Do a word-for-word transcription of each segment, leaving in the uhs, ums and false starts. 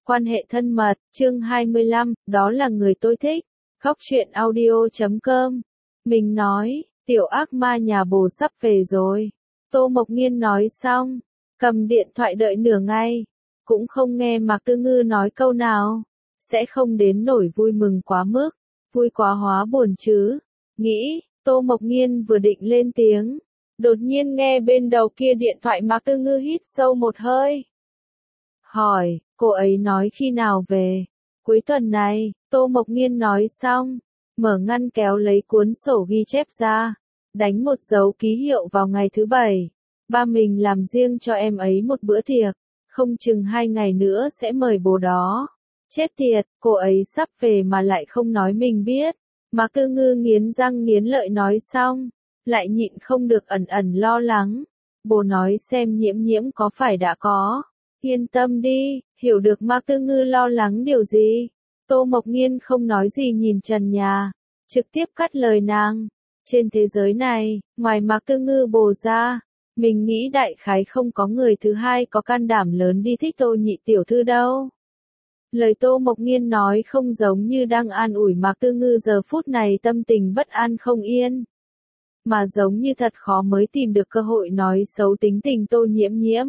Quan hệ thân mật, chương hai mươi lăm, đó là người tôi thích. Góc truyện audio chấm com. Mình nói, tiểu ác ma nhà bồ sắp về rồi. Tô Mộc Nghiên nói xong, cầm điện thoại đợi nửa ngày, cũng không nghe Mạc Tư Ngư nói câu nào. Sẽ không đến nổi vui mừng quá mức, vui quá hóa buồn chứ. Nghĩ, Tô Mộc Nghiên vừa định lên tiếng, đột nhiên nghe bên đầu kia điện thoại Mạc Tư Ngư hít sâu một hơi. Hỏi, cô ấy nói khi nào về? Cuối tuần này, Tô Mộc Nghiên nói xong, mở ngăn kéo lấy cuốn sổ ghi chép ra, đánh một dấu ký hiệu vào ngày thứ bảy. Ba mình làm riêng cho em ấy một bữa tiệc, không chừng hai ngày nữa sẽ mời bố đó. Chết tiệt, cô ấy sắp về mà lại không nói mình biết. Mạc Tư Ngư nghiến răng nghiến lợi nói xong, lại nhịn không được ẩn ẩn lo lắng. Bố nói xem Nhiễm Nhiễm có phải đã có. Yên tâm đi, hiểu được Mạc Tư Ngư lo lắng điều gì. Tô Mộc Nghiên không nói gì nhìn trần nhà, trực tiếp cắt lời nàng. Trên thế giới này, ngoài Mạc Tư Ngư bồ ra, mình nghĩ đại khái không có người thứ hai có can đảm lớn đi thích Tô nhị tiểu thư đâu. Lời Tô Mộc Nghiên nói không giống như đang an ủi Mạc Tư Ngư giờ phút này tâm tình bất an không yên, mà giống như thật khó mới tìm được cơ hội nói xấu tính tình Tô Nhiễm Nhiễm.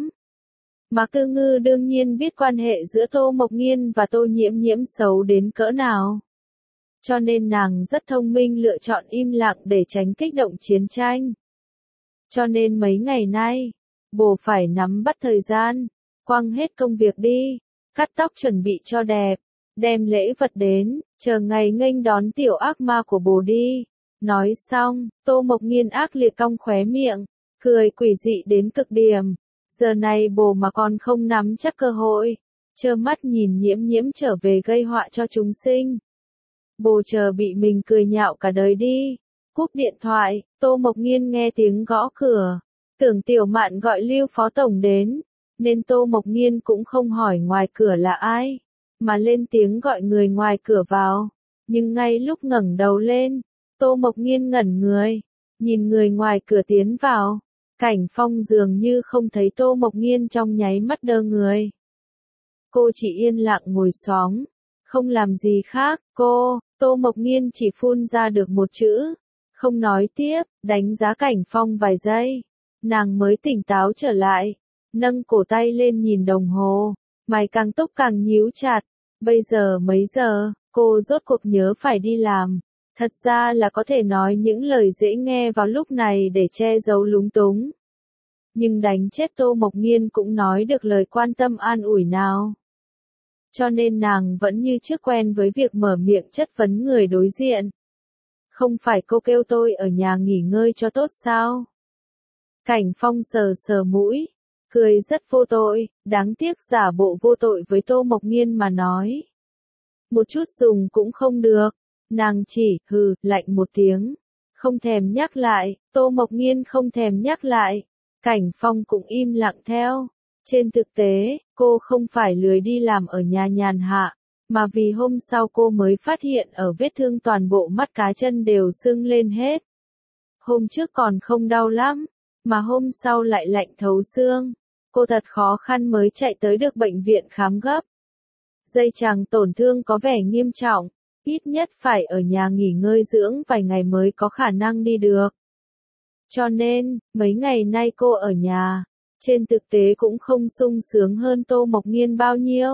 Mạc Tư Ngư đương nhiên biết quan hệ giữa Tô Mộc Nghiên và Tô Nhiễm Nhiễm xấu đến cỡ nào. Cho nên nàng rất thông minh lựa chọn im lặng để tránh kích động chiến tranh. Cho nên mấy ngày nay, bồ phải nắm bắt thời gian, quăng hết công việc đi, cắt tóc chuẩn bị cho đẹp, đem lễ vật đến, chờ ngày nghênh đón tiểu ác ma của bồ đi. Nói xong, Tô Mộc Nghiên ác liệt cong khóe miệng, cười quỷ dị đến cực điểm. Giờ này bồ mà còn không nắm chắc cơ hội, trơ mắt nhìn Nhiễm Nhiễm trở về gây họa cho chúng sinh. Bồ chờ bị mình cười nhạo cả đời đi. Cúp điện thoại, Tô Mộc Nghiên nghe tiếng gõ cửa, tưởng Tiểu Mạn gọi Lưu Phó Tổng đến, nên Tô Mộc Nghiên cũng không hỏi ngoài cửa là ai, mà lên tiếng gọi người ngoài cửa vào. Nhưng ngay lúc ngẩng đầu lên, Tô Mộc Nghiên ngẩn người, nhìn người ngoài cửa tiến vào. Cảnh Phong dường như không thấy Tô Mộc Nghiên trong nháy mắt đơ người. Cô chỉ yên lặng ngồi xóng, không làm gì khác, cô, Tô Mộc Nghiên chỉ phun ra được một chữ, không nói tiếp, đánh giá Cảnh Phong vài giây. Nàng mới tỉnh táo trở lại, nâng cổ tay lên nhìn đồng hồ, mày càng túc càng nhíu chặt. Bây giờ mấy giờ, cô rốt cuộc nhớ phải đi làm. Thật ra là có thể nói những lời dễ nghe vào lúc này để che giấu lúng túng. Nhưng đánh chết Tô Mộc Nghiên cũng nói được lời quan tâm an ủi nào. Cho nên nàng vẫn như trước quen với việc mở miệng chất vấn người đối diện. Không phải cô kêu tôi ở nhà nghỉ ngơi cho tốt sao? Cảnh Phong sờ sờ mũi, cười rất vô tội, đáng tiếc giả bộ vô tội với Tô Mộc Nghiên mà nói. Một chút dùng cũng không được. Nàng chỉ, hừ, lạnh một tiếng, không thèm nhắc lại. Tô Mộc Nghiên không thèm nhắc lại, Cảnh Phong cũng im lặng theo. Trên thực tế, cô không phải lười đi làm ở nhà nhàn hạ, mà vì hôm sau cô mới phát hiện ở vết thương toàn bộ mắt cá chân đều sưng lên hết. Hôm trước còn không đau lắm, mà hôm sau lại lạnh thấu xương. Cô thật khó khăn mới chạy tới được bệnh viện khám gấp. Dây chằng tổn thương có vẻ nghiêm trọng. Ít nhất phải ở nhà nghỉ ngơi dưỡng vài ngày mới có khả năng đi được. Cho nên, mấy ngày nay cô ở nhà, trên thực tế cũng không sung sướng hơn Tô Mộc Nghiên bao nhiêu.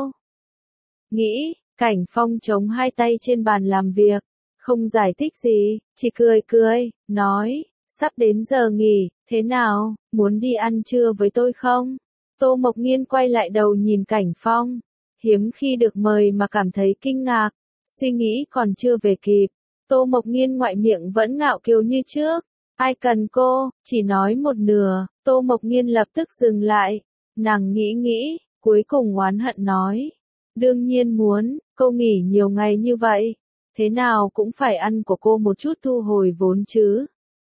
Nghĩ, Cảnh Phong chống hai tay trên bàn làm việc, không giải thích gì, chỉ cười cười, nói, sắp đến giờ nghỉ, thế nào, muốn đi ăn trưa với tôi không? Tô Mộc Nghiên quay lại đầu nhìn Cảnh Phong, hiếm khi được mời mà cảm thấy kinh ngạc. Suy nghĩ còn chưa về kịp, Tô Mộc Nghiên ngoại miệng vẫn ngạo kiều như trước. Ai cần cô, chỉ nói một nửa. Tô Mộc Nghiên lập tức dừng lại. Nàng nghĩ nghĩ, cuối cùng oán hận nói. Đương nhiên muốn, cô nghỉ nhiều ngày như vậy. Thế nào cũng phải ăn của cô một chút thu hồi vốn chứ.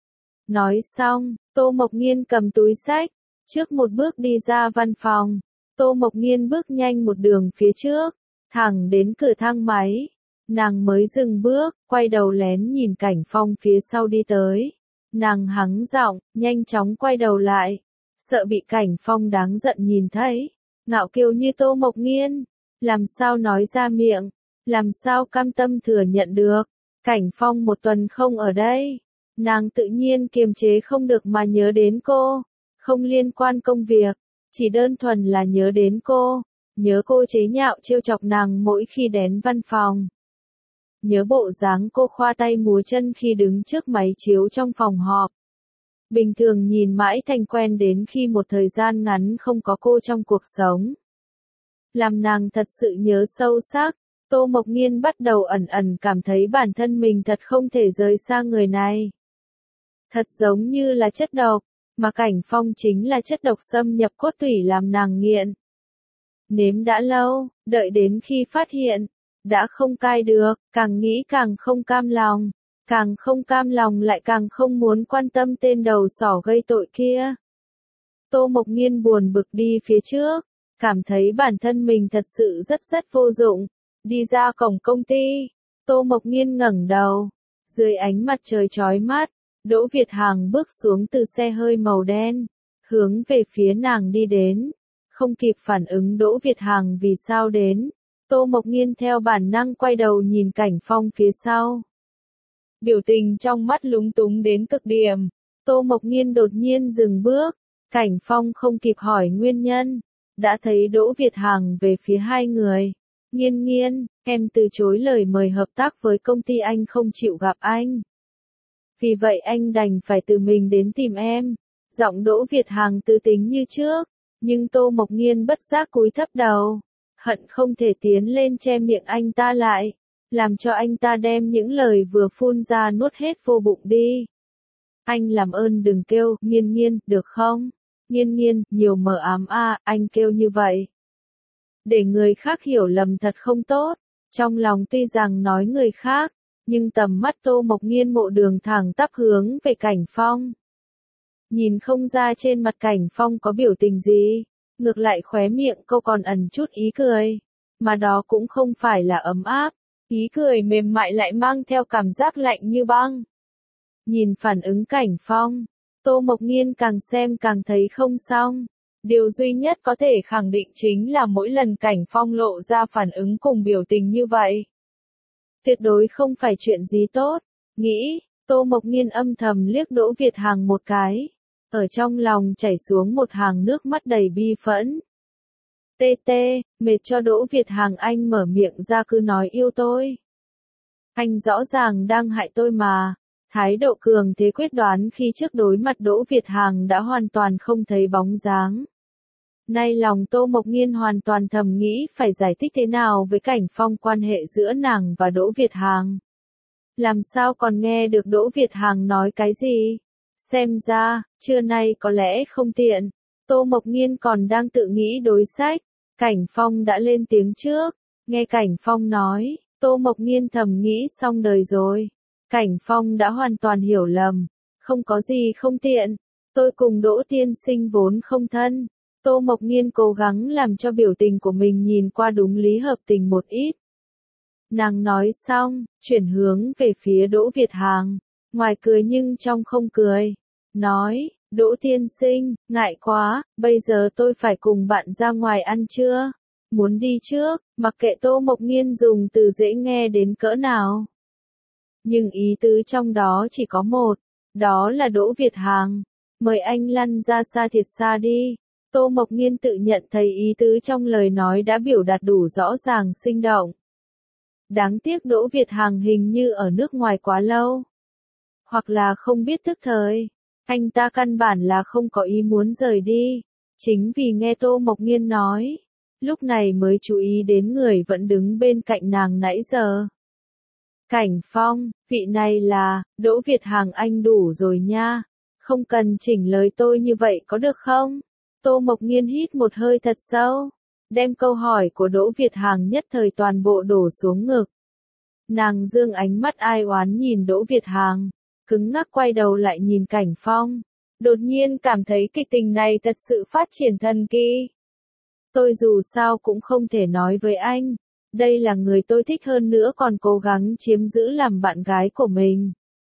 Nói xong, Tô Mộc Nghiên cầm túi xách, trước một bước đi ra văn phòng. Tô Mộc Nghiên bước nhanh một đường phía trước, thẳng đến cửa thang máy. Nàng mới dừng bước, quay đầu lén nhìn Cảnh Phong phía sau đi tới. Nàng hắng giọng, nhanh chóng quay đầu lại, sợ bị Cảnh Phong đáng giận nhìn thấy. Ngạo kiều như Tô Mộc Nghiên, làm sao nói ra miệng, làm sao cam tâm thừa nhận được. Cảnh Phong một tuần không ở đây, nàng tự nhiên kiềm chế không được mà nhớ đến cô, không liên quan công việc, chỉ đơn thuần là nhớ đến cô, nhớ cô chế nhạo trêu chọc nàng mỗi khi đến văn phòng. Nhớ bộ dáng cô khoa tay múa chân khi đứng trước máy chiếu trong phòng họp. Bình thường nhìn mãi thành quen đến khi một thời gian ngắn không có cô trong cuộc sống. Làm nàng thật sự nhớ sâu sắc, Tô Mộc Nghiên bắt đầu ẩn ẩn cảm thấy bản thân mình thật không thể rời xa người này. Thật giống như là chất độc, mà Cảnh Phong chính là chất độc xâm nhập cốt tủy làm nàng nghiện. Nếm đã lâu, đợi đến khi phát hiện, đã không cai được, càng nghĩ càng không cam lòng, càng không cam lòng lại càng không muốn quan tâm tên đầu sỏ gây tội kia. Tô Mộc Nghiên buồn bực đi phía trước, cảm thấy bản thân mình thật sự rất rất vô dụng. Đi ra cổng công ty, Tô Mộc Nghiên ngẩng đầu, dưới ánh mặt trời chói mắt, Đỗ Việt Hằng bước xuống từ xe hơi màu đen, hướng về phía nàng đi đến. Không kịp phản ứng Đỗ Việt Hằng vì sao đến, Tô Mộc Nghiên theo bản năng quay đầu nhìn Cảnh Phong phía sau. Biểu tình trong mắt lúng túng đến cực điểm, Tô Mộc Nghiên đột nhiên dừng bước, Cảnh Phong không kịp hỏi nguyên nhân, đã thấy Đỗ Việt Hằng về phía hai người. Nghiên nghiên, em từ chối lời mời hợp tác với công ty anh không chịu gặp anh. Vì vậy anh đành phải tự mình đến tìm em. Giọng Đỗ Việt Hằng tư tính như trước, nhưng Tô Mộc Nghiên bất giác cúi thấp đầu, hận không thể tiến lên che miệng anh ta lại, làm cho anh ta đem những lời vừa phun ra nuốt hết vô bụng đi. Anh làm ơn đừng kêu, Nghiên nghiên, được không? Nghiên nghiên, nhiều mờ ám a, anh kêu như vậy. Để người khác hiểu lầm thật không tốt, trong lòng tuy rằng nói người khác, nhưng tầm mắt Tô Mộc Nghiên mộ đường thẳng tắp hướng về Cảnh Phong. Nhìn không ra trên mặt Cảnh Phong có biểu tình gì, ngược lại khóe miệng cô còn ẩn chút ý cười, mà đó cũng không phải là ấm áp, ý cười mềm mại lại mang theo cảm giác lạnh như băng. Nhìn phản ứng Cảnh Phong, Tô Mộc Nghiên càng xem càng thấy không xong. Điều duy nhất có thể khẳng định chính là mỗi lần Cảnh Phong lộ ra phản ứng cùng biểu tình như vậy, tuyệt đối không phải chuyện gì tốt. Nghĩ, Tô Mộc Nghiên âm thầm liếc Đỗ Việt Hằng một cái, ở trong lòng chảy xuống một hàng nước mắt đầy bi phẫn. Tê tê, mệt cho Đỗ Việt Hằng anh mở miệng ra cứ nói yêu tôi. Anh rõ ràng đang hại tôi mà. Thái độ cường thế quyết đoán khi trước đối mặt Đỗ Việt Hằng đã hoàn toàn không thấy bóng dáng. Nay lòng Tô Mộc Nghiên hoàn toàn thầm nghĩ phải giải thích thế nào với Cảnh Phong quan hệ giữa nàng và Đỗ Việt Hằng. Làm sao còn nghe được Đỗ Việt Hằng nói cái gì? Xem ra, trưa nay có lẽ không tiện. Tô Mộc Nghiên còn đang tự nghĩ đối sách. Cảnh Phong đã lên tiếng trước. Nghe Cảnh Phong nói, Tô Mộc Nghiên thầm nghĩ xong đời rồi. Cảnh Phong đã hoàn toàn hiểu lầm. Không có gì không tiện. Tôi cùng Đỗ tiên sinh vốn không thân. Tô Mộc Nghiên cố gắng làm cho biểu tình của mình nhìn qua đúng lý hợp tình một ít. Nàng nói xong, chuyển hướng về phía Đỗ Việt Hằng, ngoài cười nhưng trong không cười. Nói, Đỗ tiên sinh, ngại quá, bây giờ tôi phải cùng bạn ra ngoài ăn trưa. Muốn đi trước, mặc kệ Tô Mộc Nghiên dùng từ dễ nghe đến cỡ nào. Nhưng ý tứ trong đó chỉ có một, đó là Đỗ Việt Hằng. Mời anh lăn ra xa thiệt xa đi. Tô Mộc Nghiên tự nhận thấy ý tứ trong lời nói đã biểu đạt đủ rõ ràng sinh động. Đáng tiếc Đỗ Việt Hằng hình như ở nước ngoài quá lâu. Hoặc là không biết thức thời. Anh ta căn bản là không có ý muốn rời đi. Chính vì nghe Tô Mộc Nghiên nói, lúc này mới chú ý đến người vẫn đứng bên cạnh nàng nãy giờ. Cảnh Phong, vị này là, Đỗ Việt Hằng anh đủ rồi nha. Không cần chỉnh lời tôi như vậy có được không? Tô Mộc Nghiên hít một hơi thật sâu, đem câu hỏi của Đỗ Việt Hằng nhất thời toàn bộ đổ xuống ngực. Nàng dương ánh mắt ai oán nhìn Đỗ Việt Hằng, cứng ngắc quay đầu lại nhìn Cảnh Phong, đột nhiên cảm thấy kịch tình này thật sự phát triển thần kỳ. Tôi dù sao cũng không thể nói với anh, đây là người tôi thích hơn nữa còn cố gắng chiếm giữ làm bạn gái của mình.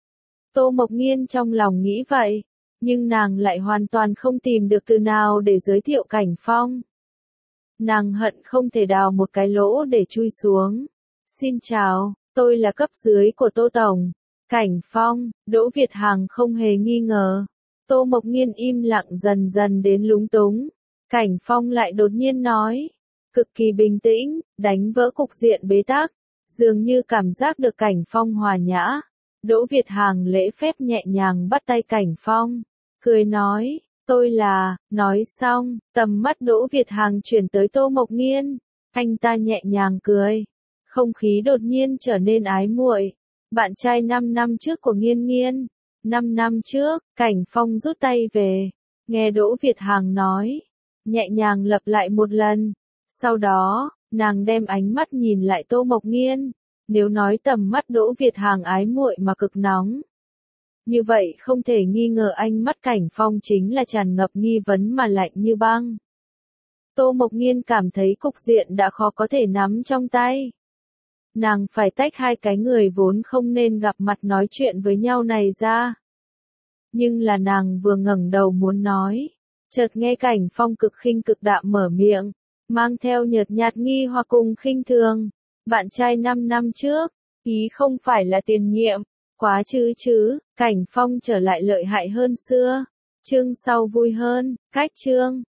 Tô Mộc Nghiên trong lòng nghĩ vậy. Nhưng nàng lại hoàn toàn không tìm được từ nào để giới thiệu Cảnh Phong. Nàng hận không thể đào một cái lỗ để chui xuống. Xin chào, tôi là cấp dưới của Tô Tổng. Cảnh Phong, Đỗ Việt Hằng không hề nghi ngờ. Tô Mộc Nghiên im lặng dần dần đến lúng túng. Cảnh Phong lại đột nhiên nói, cực kỳ bình tĩnh, đánh vỡ cục diện bế tắc, dường như cảm giác được Cảnh Phong hòa nhã. Đỗ Việt Hằng lễ phép nhẹ nhàng bắt tay Cảnh Phong, cười nói, tôi là, nói xong, tầm mắt Đỗ Việt Hằng chuyển tới Tô Mộc Nghiên, anh ta nhẹ nhàng cười, không khí đột nhiên trở nên ái muội. Bạn trai năm năm trước của Nghiên Nghiên, năm năm trước, Cảnh Phong rút tay về, nghe Đỗ Việt Hằng nói, nhẹ nhàng lặp lại một lần, sau đó, nàng đem ánh mắt nhìn lại Tô Mộc Nghiên, nếu nói tầm mắt Đỗ Việt Hằng ái muội mà cực nóng. Như vậy không thể nghi ngờ ánh mắt Cảnh Phong chính là tràn ngập nghi vấn mà lạnh như băng. Tô Mộc Nghiên cảm thấy cục diện đã khó có thể nắm trong tay. Nàng phải tách hai cái người vốn không nên gặp mặt nói chuyện với nhau này ra. Nhưng là nàng vừa ngẩng đầu muốn nói, chợt nghe Cảnh Phong cực khinh cực đạm mở miệng, mang theo nhợt nhạt nghi hoặc cùng khinh thường. Bạn trai năm năm trước, ý không phải là tiền nhiệm, quá chứ chứ, Cảnh Phong trở lại lợi hại hơn xưa. Chương sau vui hơn, cách chương.